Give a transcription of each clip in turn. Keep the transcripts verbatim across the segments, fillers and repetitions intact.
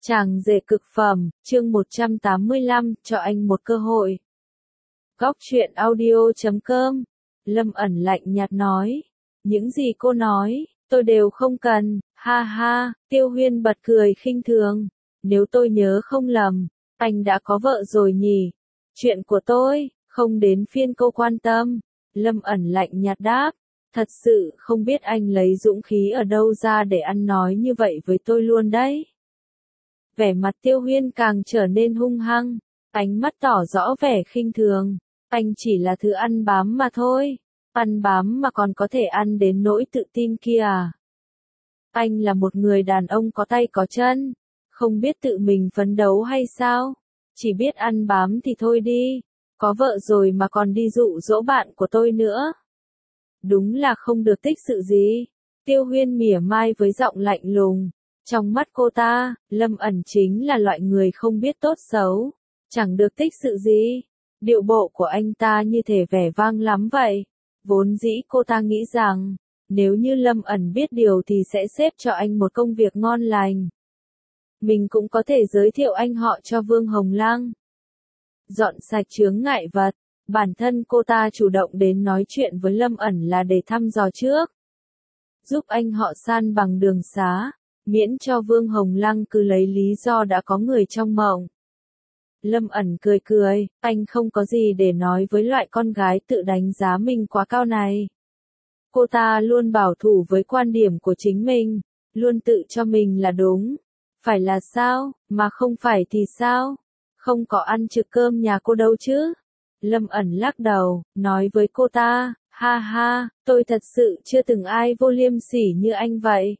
Chàng rể cực phẩm, chương một trăm tám mươi lăm, cho anh một cơ hội. Góc truyện audio chấm com. Lâm ẩn lạnh nhạt nói. Những gì cô nói, tôi đều không cần, ha ha, Tiêu Huyên bật cười khinh thường. Nếu tôi nhớ không lầm, anh đã có vợ rồi nhỉ? Chuyện của tôi, không đến phiên cô quan tâm. Lâm ẩn lạnh nhạt đáp. Thật sự không biết anh lấy dũng khí ở đâu ra để ăn nói như vậy với tôi luôn đấy. Vẻ mặt Tiêu Huyên càng trở nên hung hăng, ánh mắt tỏ rõ vẻ khinh thường. Anh chỉ là thứ ăn bám mà thôi, ăn bám mà còn có thể ăn đến nỗi tự tin kia à? Anh là một người đàn ông có tay có chân, không biết tự mình phấn đấu hay sao? Chỉ biết ăn bám thì thôi đi, có vợ rồi mà còn đi dụ dỗ bạn của tôi nữa. Đúng là không được tích sự gì. Tiêu Huyên mỉa mai với giọng lạnh lùng. Trong mắt cô ta, Lâm ẩn chính là loại người không biết tốt xấu, chẳng được tích sự gì. Điệu bộ của anh ta như thể vẻ vang lắm vậy. Vốn dĩ cô ta nghĩ rằng, nếu như Lâm ẩn biết điều thì sẽ xếp cho anh một công việc ngon lành. Mình cũng có thể giới thiệu anh họ cho Vương Hồng Lăng. Dọn sạch chướng ngại vật, bản thân cô ta chủ động đến nói chuyện với Lâm ẩn là để thăm dò trước. Giúp anh họ san bằng đường xá. Miễn cho Vương Hồng Lăng cứ lấy lý do đã có người trong mộng. Lâm ẩn cười cười, anh không có gì để nói với loại con gái tự đánh giá mình quá cao này. Cô ta luôn bảo thủ với quan điểm của chính mình, luôn tự cho mình là đúng. Phải là sao, mà không phải thì sao? Không có ăn trực cơm nhà cô đâu chứ? Lâm ẩn lắc đầu, nói với cô ta, ha ha, tôi thật sự chưa từng ai vô liêm sỉ như anh vậy.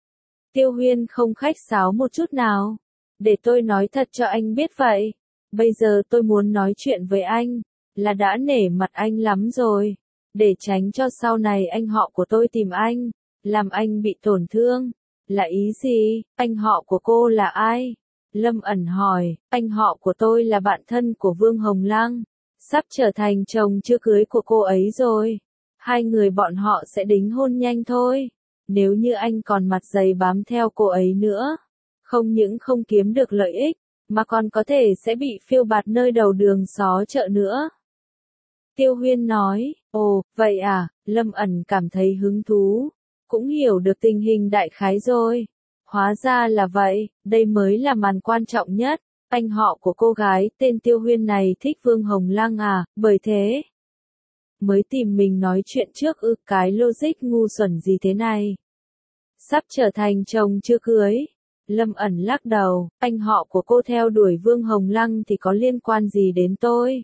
Tiêu Huyên không khách sáo một chút nào. Để tôi nói thật cho anh biết vậy. Bây giờ tôi muốn nói chuyện với anh, là đã nể mặt anh lắm rồi. Để tránh cho sau này anh họ của tôi tìm anh, làm anh bị tổn thương. Là ý gì? Anh họ của cô là ai? Lâm ẩn hỏi, anh họ của tôi là bạn thân của Vương Hồng Lăng. Sắp trở thành chồng chưa cưới của cô ấy rồi. Hai người bọn họ sẽ đính hôn nhanh thôi. Nếu như anh còn mặt dày bám theo cô ấy nữa, không những không kiếm được lợi ích, mà còn có thể sẽ bị phiêu bạt nơi đầu đường xó chợ nữa. Tiêu Huyên nói, ồ, vậy à, Lâm ẩn cảm thấy hứng thú, cũng hiểu được tình hình đại khái rồi. Hóa ra là vậy, đây mới là màn quan trọng nhất. Anh họ của cô gái tên Tiêu Huyên này thích Vương Hồng Lăng à, bởi thế mới tìm mình nói chuyện trước ư, cái logic ngu xuẩn gì thế này. Sắp trở thành chồng chưa cưới. Lâm ẩn lắc đầu, anh họ của cô theo đuổi Vương Hồng Lăng thì có liên quan gì đến tôi?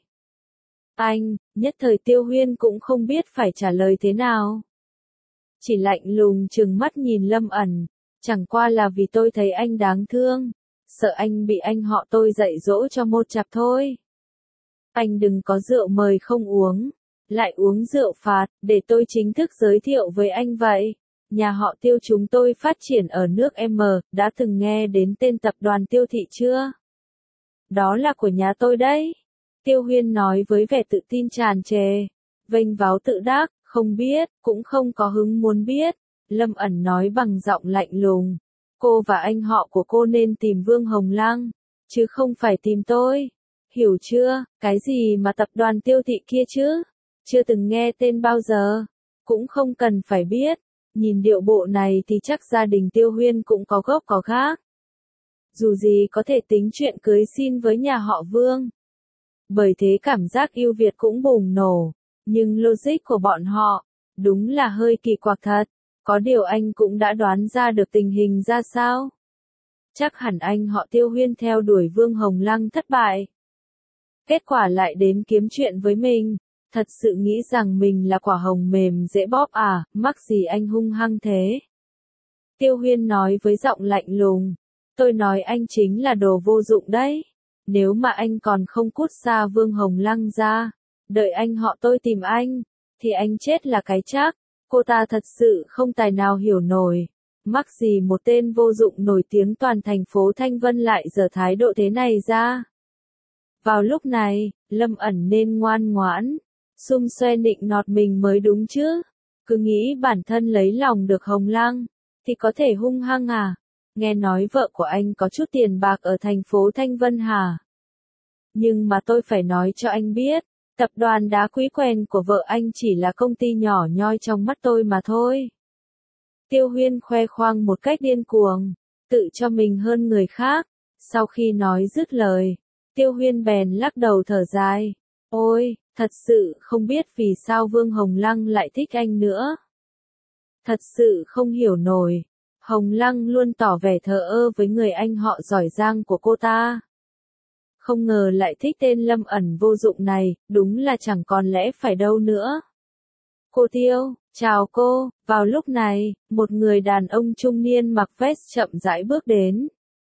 Anh, nhất thời Tiêu Huyên cũng không biết phải trả lời thế nào. Chỉ lạnh lùng trừng mắt nhìn Lâm ẩn, chẳng qua là vì tôi thấy anh đáng thương, sợ anh bị anh họ tôi dạy dỗ cho một chặp thôi. Anh đừng có rượu mời không uống, lại uống rượu phạt, để tôi chính thức giới thiệu với anh vậy. Nhà họ Tiêu chúng tôi phát triển ở nước M, đã từng nghe đến tên tập đoàn Tiêu Thị chưa? Đó là của nhà tôi đấy. Tiêu Huyên nói với vẻ tự tin tràn trề. Vênh váo tự đắc, không biết, cũng không có hứng muốn biết. Lâm ẩn nói bằng giọng lạnh lùng. Cô và anh họ của cô nên tìm Vương Hồng Lăng, chứ không phải tìm tôi. Hiểu chưa, cái gì mà tập đoàn Tiêu Thị kia chứ? Chưa từng nghe tên bao giờ. Cũng không cần phải biết. Nhìn điệu bộ này thì chắc gia đình Tiêu Huyên cũng có gốc có gác. Dù gì có thể tính chuyện cưới xin với nhà họ Vương. Bởi thế cảm giác yêu Việt cũng bùng nổ. Nhưng logic của bọn họ, đúng là hơi kỳ quặc thật. Có điều anh cũng đã đoán ra được tình hình ra sao. Chắc hẳn anh họ Tiêu Huyên theo đuổi Vương Hồng Lăng thất bại. Kết quả lại đến kiếm chuyện với mình. Thật sự nghĩ rằng mình là quả hồng mềm dễ bóp à, mắc gì anh hung hăng thế. Tiêu Huyên nói với giọng lạnh lùng. Tôi nói anh chính là đồ vô dụng đấy. Nếu mà anh còn không cút xa Vương Hồng Lăng ra, đợi anh họ tôi tìm anh, thì anh chết là cái chắc. Cô ta thật sự không tài nào hiểu nổi. Mắc gì một tên vô dụng nổi tiếng toàn thành phố Thanh Vân lại giở thái độ thế này ra. Vào lúc này, Lâm ẩn nên ngoan ngoãn. Xum xoe nịnh nọt mình mới đúng chứ. Cứ nghĩ bản thân lấy lòng được Hồng Lăng, thì có thể hung hăng à. Nghe nói vợ của anh có chút tiền bạc ở thành phố Thanh Vân hả? Nhưng mà tôi phải nói cho anh biết, tập đoàn đá quý quen của vợ anh chỉ là công ty nhỏ nhoi trong mắt tôi mà thôi. Tiêu Huyên khoe khoang một cách điên cuồng, tự cho mình hơn người khác. Sau khi nói dứt lời, Tiêu Huyên bèn lắc đầu thở dài. Ôi, thật sự không biết vì sao Vương Hồng Lăng lại thích anh nữa. Thật sự không hiểu nổi. Hồng Lăng luôn tỏ vẻ thờ ơ với người anh họ giỏi giang của cô ta. Không ngờ lại thích tên Lâm ẩn vô dụng này, đúng là chẳng còn lẽ phải đâu nữa. Cô Tiêu, chào cô, vào lúc này, một người đàn ông trung niên mặc vest chậm rãi bước đến.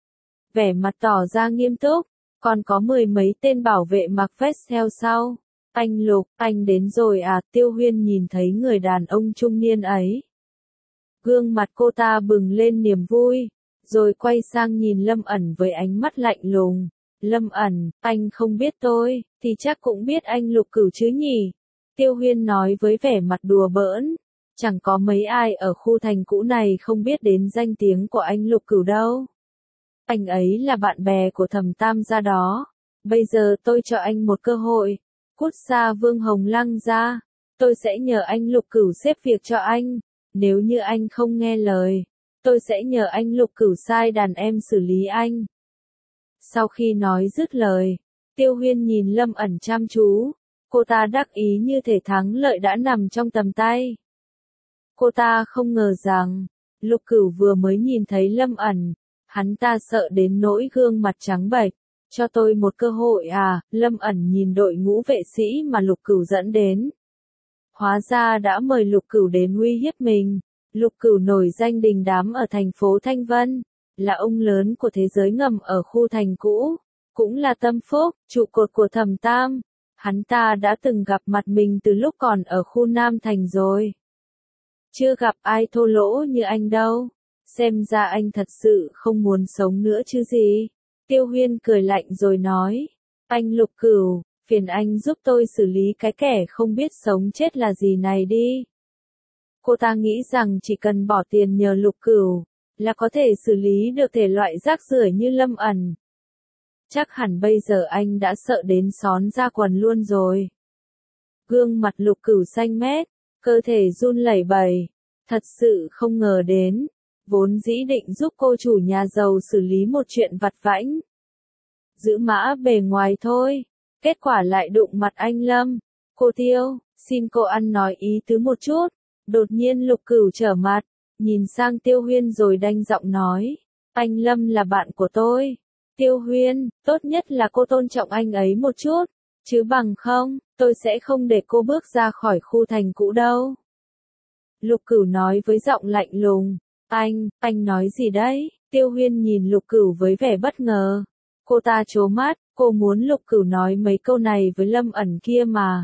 Vẻ mặt tỏ ra nghiêm túc, còn có mười mấy tên bảo vệ mặc vest theo sau. Anh Lục, anh đến rồi à? Tiêu Huyên nhìn thấy người đàn ông trung niên ấy. Gương mặt cô ta bừng lên niềm vui, rồi quay sang nhìn Lâm ẩn với ánh mắt lạnh lùng. Lâm ẩn, anh không biết tôi, thì chắc cũng biết anh Lục Cửu chứ nhỉ? Tiêu Huyên nói với vẻ mặt đùa bỡn. Chẳng có mấy ai ở khu thành cũ này không biết đến danh tiếng của anh Lục Cửu đâu. Anh ấy là bạn bè của Thẩm Tam gia đó. Bây giờ tôi cho anh một cơ hội. Cút xa Vương Hồng Lăng ra. Tôi sẽ nhờ anh Lục Cửu xếp việc cho anh. Nếu như anh không nghe lời, tôi sẽ nhờ anh Lục Cửu sai đàn em xử lý anh. Sau khi nói dứt lời, Tiêu Huyên nhìn Lâm ẩn chăm chú. Cô ta đắc ý như thể thắng lợi đã nằm trong tầm tay. Cô ta không ngờ rằng, Lục Cửu vừa mới nhìn thấy Lâm ẩn, hắn ta sợ đến nỗi gương mặt trắng bệch. Cho tôi một cơ hội à? Lâm ẩn nhìn đội ngũ vệ sĩ mà Lục Cửu dẫn đến. Hóa ra đã mời Lục Cửu đến uy hiếp mình. Lục Cửu nổi danh đình đám ở thành phố Thanh Vân, là ông lớn của thế giới ngầm ở khu thành cũ, cũng là tâm phúc, trụ cột của Thẩm Tam. Hắn ta đã từng gặp mặt mình từ lúc còn ở khu Nam Thành rồi. Chưa gặp ai thô lỗ như anh đâu. Xem ra anh thật sự không muốn sống nữa chứ gì. Tiêu Huyên cười lạnh rồi nói. Anh Lục Cửu, phiền anh giúp tôi xử lý cái kẻ không biết sống chết là gì này đi. Cô ta nghĩ rằng chỉ cần bỏ tiền nhờ Lục Cửu, là có thể xử lý được thể loại rác rưởi như Lâm ẩn. Chắc hẳn bây giờ anh đã sợ đến xón ra quần luôn rồi. Gương mặt Lục Cửu xanh mét, cơ thể run lẩy bẩy. Thật sự không ngờ đến, vốn dĩ định giúp cô chủ nhà giàu xử lý một chuyện vặt vãnh. Giữ mã bề ngoài thôi, kết quả lại đụng mặt anh Lâm. Cô Tiêu, xin cô ăn nói ý tứ một chút. Đột nhiên Lục Cửu trở mặt, nhìn sang Tiêu Huyên rồi đanh giọng nói. Anh Lâm là bạn của tôi. Tiêu Huyên, tốt nhất là cô tôn trọng anh ấy một chút, chứ bằng không, tôi sẽ không để cô bước ra khỏi khu thành cũ đâu. Lục Cửu nói với giọng lạnh lùng. Anh, anh nói gì đấy? Tiêu Huyên nhìn Lục Cửu với vẻ bất ngờ. Cô ta trố mắt, cô muốn Lục Cửu nói mấy câu này với Lâm ẩn kia mà.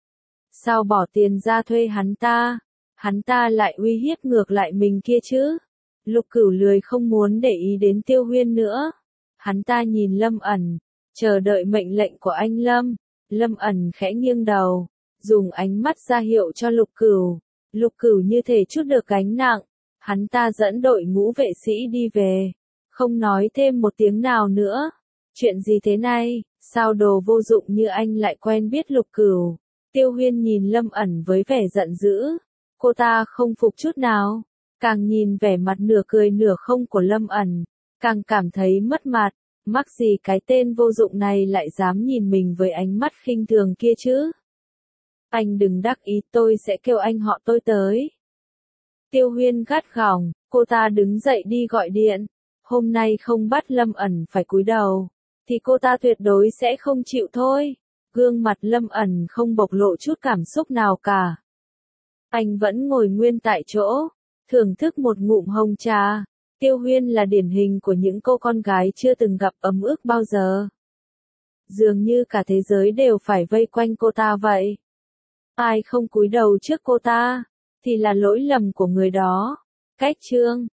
Sao bỏ tiền ra thuê hắn ta? Hắn ta lại uy hiếp ngược lại mình kia chứ? Lục Cửu lười không muốn để ý đến Tiêu Huyên nữa. Hắn ta nhìn Lâm ẩn, chờ đợi mệnh lệnh của anh Lâm. Lâm ẩn khẽ nghiêng đầu, dùng ánh mắt ra hiệu cho Lục Cửu. Lục Cửu như thể trút được gánh nặng. Hắn ta dẫn đội ngũ vệ sĩ đi về, không nói thêm một tiếng nào nữa. Chuyện gì thế này, sao đồ vô dụng như anh lại quen biết Lục Cửu? Tiêu Huyên nhìn Lâm ẩn với vẻ giận dữ. Cô ta không phục chút nào, càng nhìn vẻ mặt nửa cười nửa không của Lâm ẩn, càng cảm thấy mất mặt. Mắc gì cái tên vô dụng này lại dám nhìn mình với ánh mắt khinh thường kia chứ? Anh đừng đắc ý, tôi sẽ kêu anh họ tôi tới. Tiêu Huyên gắt gỏng, cô ta đứng dậy đi gọi điện. Hôm nay không bắt Lâm ẩn phải cúi đầu, thì cô ta tuyệt đối sẽ không chịu thôi. Gương mặt Lâm ẩn không bộc lộ chút cảm xúc nào cả. Anh vẫn ngồi nguyên tại chỗ, thưởng thức một ngụm hồng trà. Tiêu Huyên là điển hình của những cô con gái chưa từng gặp ấm ức bao giờ. Dường như cả thế giới đều phải vây quanh cô ta vậy. Ai không cúi đầu trước cô ta, thì là lỗi lầm của người đó. Cách chương